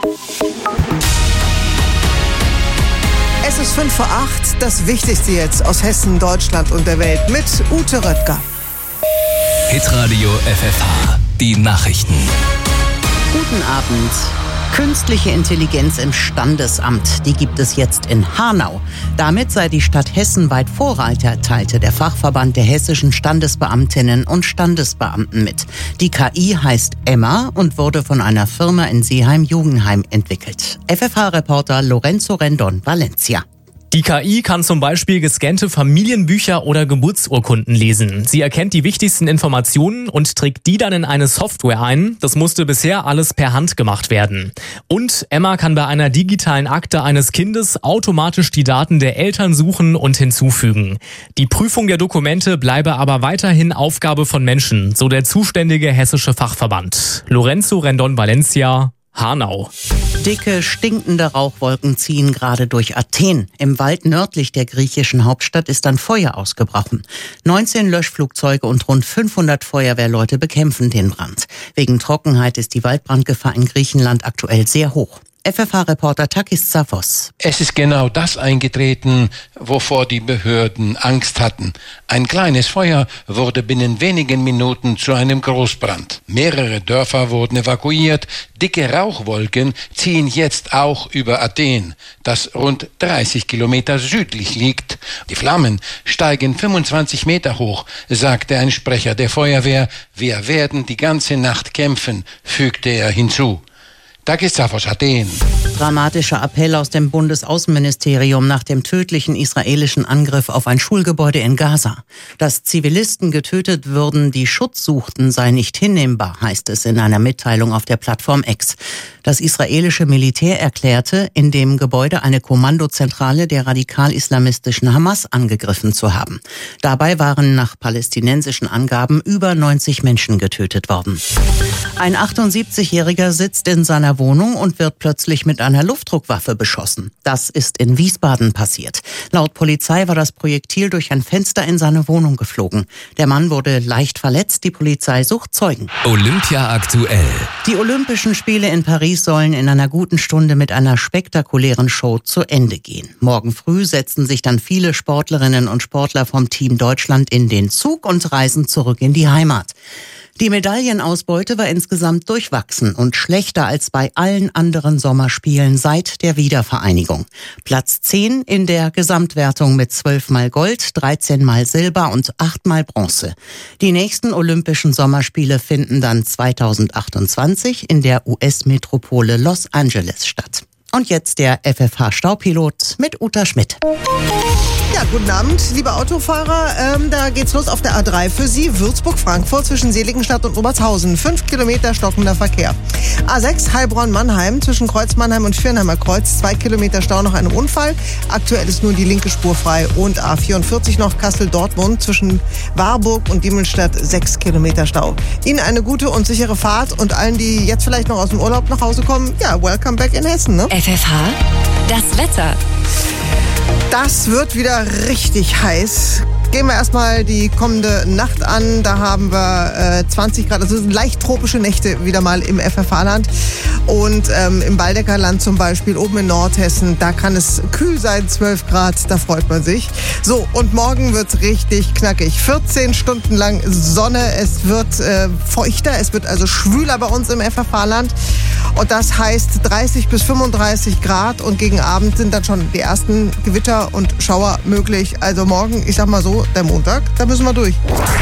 Es ist 7:05, das Wichtigste jetzt aus Hessen, Deutschland und der Welt mit Ute Röttger. Hitradio FFH, die Nachrichten. Guten Abend. Künstliche Intelligenz im Standesamt, die gibt es jetzt in Hanau. Damit sei die Stadt Hessen weit Vorreiter, teilte der Fachverband der hessischen Standesbeamtinnen und Standesbeamten mit. Die KI heißt Emma und wurde von einer Firma in Seeheim-Jugenheim entwickelt. FFH-Reporter Lorenzo Rendon, Valencia. Die KI kann zum Beispiel gescannte Familienbücher oder Geburtsurkunden lesen. Sie erkennt die wichtigsten Informationen und trägt die dann in eine Software ein. Das musste bisher alles per Hand gemacht werden. Und Emma kann bei einer digitalen Akte eines Kindes automatisch die Daten der Eltern suchen und hinzufügen. Die Prüfung der Dokumente bleibe aber weiterhin Aufgabe von Menschen, so der zuständige hessische Fachverband. Lorenzo Rendon, Valencia, Hanau. Dicke, stinkende Rauchwolken ziehen gerade durch Athen. Im Wald nördlich der griechischen Hauptstadt ist ein Feuer ausgebrochen. 19 Löschflugzeuge und rund 500 Feuerwehrleute bekämpfen den Brand. Wegen Trockenheit ist die Waldbrandgefahr in Griechenland aktuell sehr hoch. FFH-Reporter Takis Zafos. Es ist genau das eingetreten, wovor die Behörden Angst hatten. Ein kleines Feuer wurde binnen wenigen Minuten zu einem Großbrand. Mehrere Dörfer wurden evakuiert. Dicke Rauchwolken ziehen jetzt auch über Athen, das rund 30 Kilometer südlich liegt. Die Flammen steigen 25 Meter hoch, sagte ein Sprecher der Feuerwehr. Wir werden die ganze Nacht kämpfen, fügte er hinzu. Takis Zafos, Athen. Dramatischer Appell aus dem Bundesaußenministerium nach dem tödlichen israelischen Angriff auf ein Schulgebäude in Gaza. Dass Zivilisten getötet würden, die Schutz suchten, sei nicht hinnehmbar, heißt es in einer Mitteilung auf der Plattform X. Das israelische Militär erklärte, in dem Gebäude eine Kommandozentrale der radikal-islamistischen Hamas angegriffen zu haben. Dabei waren nach palästinensischen Angaben über 90 Menschen getötet worden. Ein 78-Jähriger sitzt in seiner Wohnung und wird plötzlich mit einer Luftdruckwaffe beschossen. Das ist in Wiesbaden passiert. Laut Polizei war das Projektil durch ein Fenster in seine Wohnung geflogen. Der Mann wurde leicht verletzt, die Polizei sucht Zeugen. Olympia aktuell. Die Olympischen Spiele in Paris sollen in einer guten Stunde mit einer spektakulären Show zu Ende gehen. Morgen früh setzen sich dann viele Sportlerinnen und Sportler vom Team Deutschland in den Zug und reisen zurück in die Heimat. Die Medaillenausbeute war insgesamt durchwachsen und schlechter als bei allen anderen Sommerspielen seit der Wiedervereinigung. Platz 10 in der Gesamtwertung mit 12-mal Gold, 13-mal Silber und 8-mal Bronze. Die nächsten Olympischen Sommerspiele finden dann 2028 in der US-Metropole Los Angeles statt. Und jetzt der FFH-Staupilot mit Uta Schmidt. Ja, guten Abend, liebe Autofahrer. Da geht's los auf der A3 für Sie. Würzburg-Frankfurt zwischen Seligenstadt und Obertshausen. 5 Kilometer stockender Verkehr. A6 Heilbronn-Mannheim zwischen Kreuz Mannheim und Schirnheimer Kreuz. 2 Kilometer Stau nach einem Unfall. Aktuell ist nur die linke Spur frei. Und A44 noch Kassel-Dortmund zwischen Warburg und Diemelstadt. 6 Kilometer Stau. Ihnen eine gute und sichere Fahrt und allen, die jetzt vielleicht noch aus dem Urlaub nach Hause kommen, ja, welcome back in Hessen, ne? FFH, das Wetter. Das wird wieder richtig heiß. Gehen wir erstmal die kommende Nacht an. Da haben wir 20 Grad. Also leicht tropische Nächte wieder mal im FFH-Land. Und im Waldecker Land zum Beispiel, oben in Nordhessen, da kann es kühl sein, 12 Grad. Da freut man sich. So, und morgen wird's richtig knackig. 14 Stunden lang Sonne. Es wird feuchter. Es wird also schwüler bei uns im FFH-Land. Und das heißt 30 bis 35 Grad. Und gegen Abend sind dann schon die ersten Gewitter und Schauer möglich. Also morgen, ich sag mal so, der Montag, da müssen wir durch.